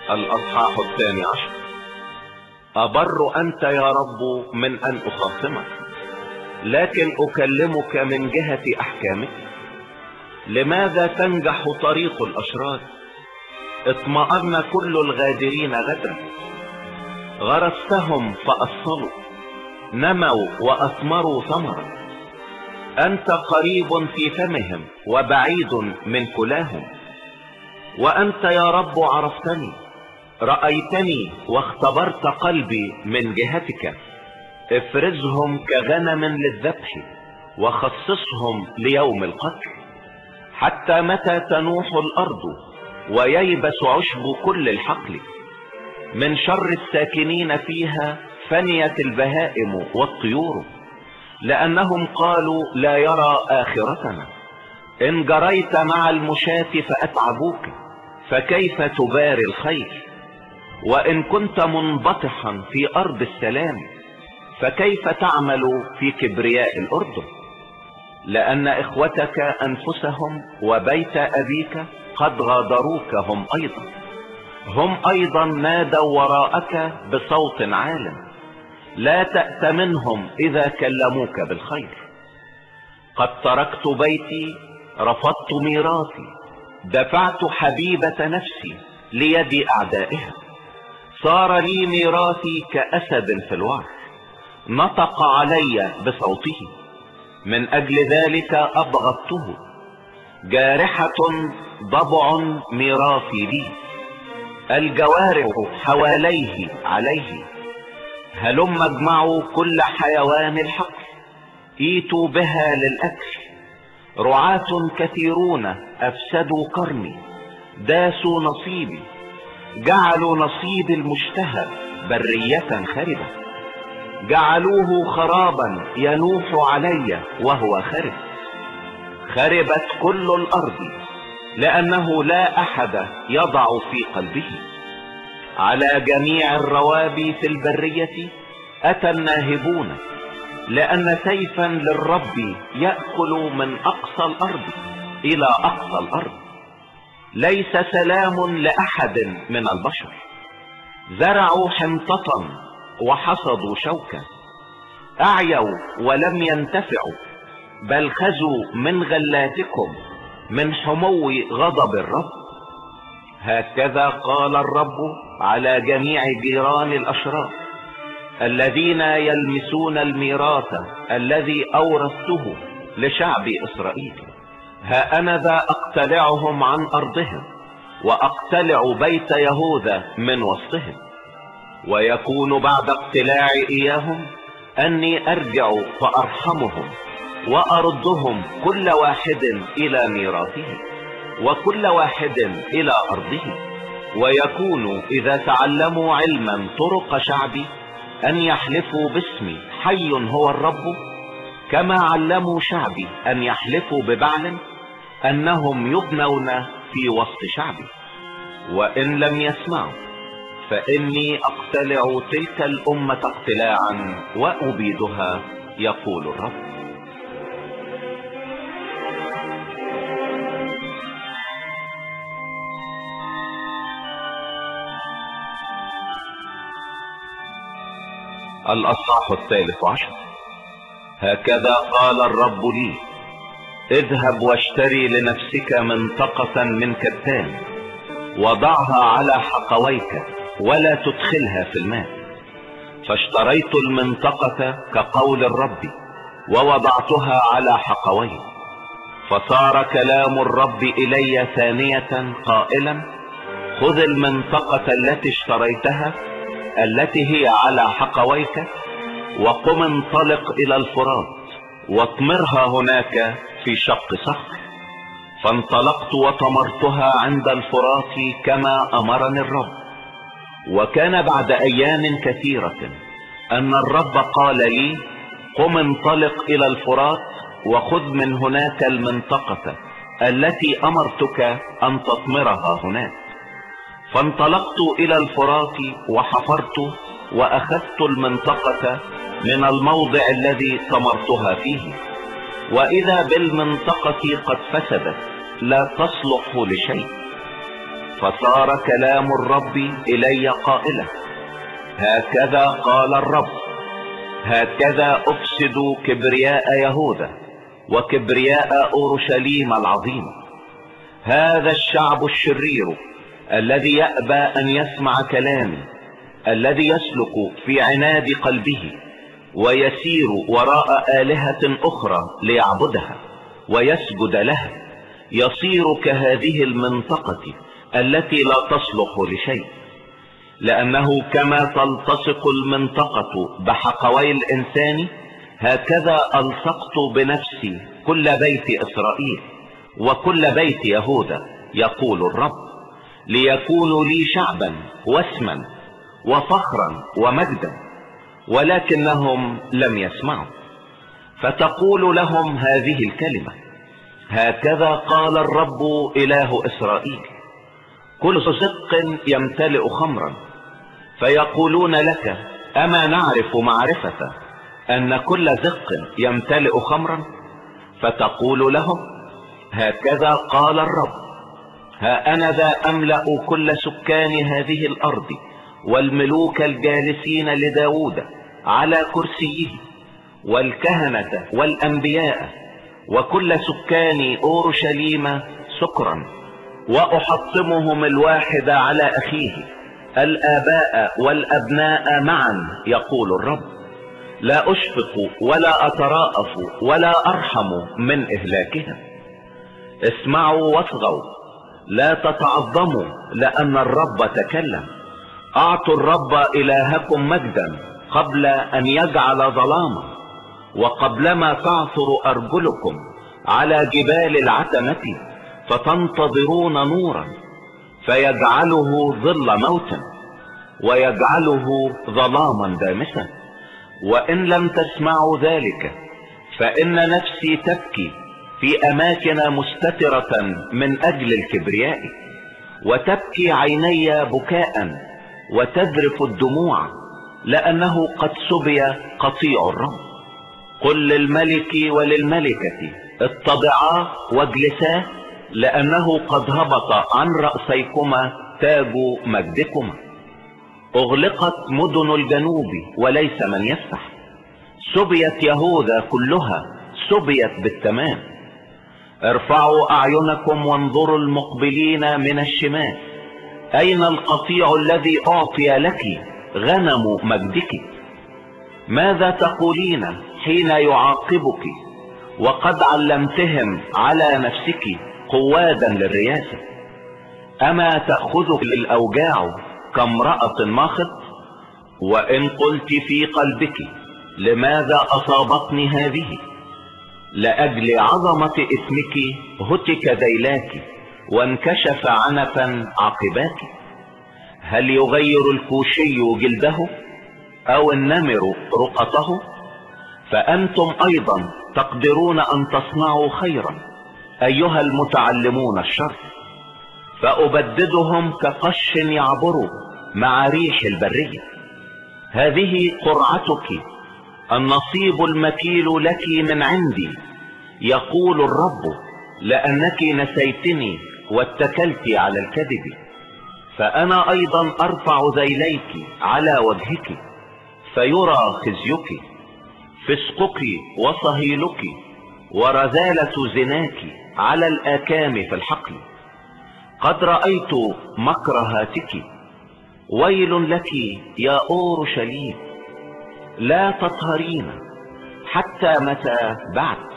الأصحاح 12. أبر أنت يا رب من أن أخاصمك، لكن أكلمك من جهة أحكامك. لماذا تنجح طريق الأشرار؟ اطمأن كل الغادرين غدرا. غرستهم فأصلوا، نموا وأثمروا ثمرا. أنت قريب في فمهم وبعيد من كلاهم. وأنت يا رب عرفتني، رأيتني واختبرت قلبي من جهتك. افرزهم كغنم للذبح، وخصصهم ليوم القتل. حتى متى تنوح الأرض وييبس عشب كل الحقل؟ من شر الساكنين فيها فنيت البهائم والطيور، لأنهم قالوا لا يرى آخرتنا. إن جريت مع المشاة فأتعبوك، فكيف تباري الخير؟ وإن كنت منبطحا في أرض السلام، فكيف تعمل في كبرياء الأردن؟ لأن إخوتك أنفسهم وبيت أبيك قد غادروك هم أيضا نادوا وراءك بصوت عال. لا تأت منهم إذا كلموك بالخير. قد تركت بيتي، رفضت ميراثي، دفعت حبيبة نفسي ليد أعدائها. صار لي ميراثي كأسد في الوعر، نطق علي بصوته. من أجل ذلك أبغضته، جارحة ضبع ميراثي لي. الجوارح حواليه عليه، هلم اجمعوا كل حيوان الحقل، ايتوا بها للأكل. رعاة كثيرون أفسدوا قرني، داسوا نصيبي، جعلوا نصيب المشتهى برية خربة. جعلوه خرابا ينوح علي وهو خرب. خربت كل الأرض، لأنه لا أحد يضع في قلبه. على جميع الروابي في البرية أتى الناهبون، لأن سيفا للرب يأكل من أقصى الأرض إلى أقصى الأرض. ليس سلام لأحد من البشر. زرعوا حنطة وحصدوا شوكا، أعيوا ولم ينتفعوا، بل خزوا من غلاتكم من حمو غضب الرب. هكذا قال الرب على جميع جيران الأشرار الذين يلمسون الميراث الذي أورثته لشعب إسرائيل. ها أنا ذا أقتلعهم عن أرضهم، وأقتلع بيت يهوذا من وسطهم. ويكون بعد اقتلاع إياهم أني أرجع فأرحمهم، وأردهم كل واحد إلى ميراثه، وكل واحد إلى أرضه. ويكون إذا تعلموا علما طرق شعبي أن يحلفوا باسمي حي هو الرب، كما علموا شعبي أن يحلفوا ببعل، أنهم يبنون في وسط شعبي. وإن لم يسمعوا فإني أقتلع تلك الأمة اقتلاعا وأبيدها، يقول الرب. الأصحاح 13. هكذا قال الرب لي: اذهب واشتري لنفسك منطقة من كتان، وضعها على حقويك ولا تدخلها في الماء. فاشتريت المنطقة كقول الرب، ووضعتها على حقوي. فصار كلام الرب إلي ثانية قائلا: خذ المنطقة التي اشتريتها التي هي على حقويك، وقم انطلق إلى الفرات، واطمرها هناك في شق صخر. فانطلقت وطمرتها عند الفرات كما أمرني الرب. وكان بعد أيام كثيرة أن الرب قال لي: قم انطلق إلى الفرات، وخذ من هناك المنطقة التي أمرتك أن تطمرها هناك. فانطلقت إلى الفرات وحفرت، وأخذت المنطقة من الموضع الذي طمرتها فيه. وإذا بالمنطقة قد فسدت، لا تصلح لشيء. فصار كلام الرب إلي قائلا: هكذا قال الرب، هكذا أفسد كبرياء يهوذا وكبرياء أورشليم العظيمة. هذا الشعب الشرير الذي يأبى أن يسمع كلامي، الذي يسلك في عناد قلبه ويسير وراء آلهة أخرى ليعبدها ويسجد لها، يصير كهذه المنطقة التي لا تصلح لشيء، لأنه كما تلتصق المنطقة بحقوي الإنسان، هكذا ألصقت بنفسي كل بيت إسرائيل وكل بيت يهوذا، يقول الرب، ليكونوا لي شعبا واسما وفخرا ومجدا، ولكنهم لم يسمعوا. فتقول لهم هذه الكلمة: هكذا قال الرب إله إسرائيل: كل زق يمتلئ خمرا. فيقولون لك: أما نعرف معرفة أن كل زق يمتلئ خمرا؟ فتقول لهم: هكذا قال الرب: ها أنا ذا أملأ كل سكان هذه الأرض والملوك الجالسين لداود على كرسيه والكهنة والأنبياء وكل سكان أورشليم سكرا، وأحطمهم الواحد على أخيه، الآباء والأبناء معا، يقول الرب. لا أشفق ولا أتراءف ولا أرحم من إهلاكهم. اسمعوا واصغوا، لا تتعظموا، لأن الرب تكلم. أعطوا الرب إلهكم مجدا قبل أن يجعل ظلاما، وقبلما تعثر أرجلكم على جبال العتمة فتنتظرون نورا، فيجعله ظل موت ويجعله ظلاما دامسا. وإن لم تسمعوا ذلك فإن نفسي تبكي في أماكن مستترة من أجل الكبرياء، وتبكي عيني بكاء وتذرف الدموع، لأنه قد سبي قطيع الرب. قل للملك وللملكة: اتضعا واجلسا، لأنه قد هبط عن رأسيكما تاج مجدكما. اغلقت مدن الجنوب وليس من يفتح. سبيت يهوذا كلها، سبيت بالتمام. ارفعوا أعينكم وانظروا المقبلين من الشمال، أين القطيع الذي أعطي لك غنم مجدك؟ ماذا تقولين حين يعاقبك وقد علمتهم على نفسك قوادا للرياسة؟ أما تأخذك الأوجاع كامرأة ماخض؟ وإن قلت في قلبك: لماذا أصابتني هذه؟ لأجل عظمة اسمك هتك ذيلاك وانكشف عنفا عقباك. هل يغير الكوشي جلده أو النمر رقته؟ فأنتم أيضا تقدرون أن تصنعوا خيرا أيها المتعلمون الشر. فأبددهم كقش يعبر مع ريح البرية. هذه قرعتك، النصيب المكيل لك من عندي، يقول الرب، لأنك نسيتني واتكلت على الكذب. فأنا أيضا أرفع ذيليك على وجهك فيرى خزيك، فسقك وصهيلك ورذالة زناك على الآكام في الحقل. قد رأيت مكرهاتك. ويل لك يا أورشليم، لا تطهرين حتى متى بعد؟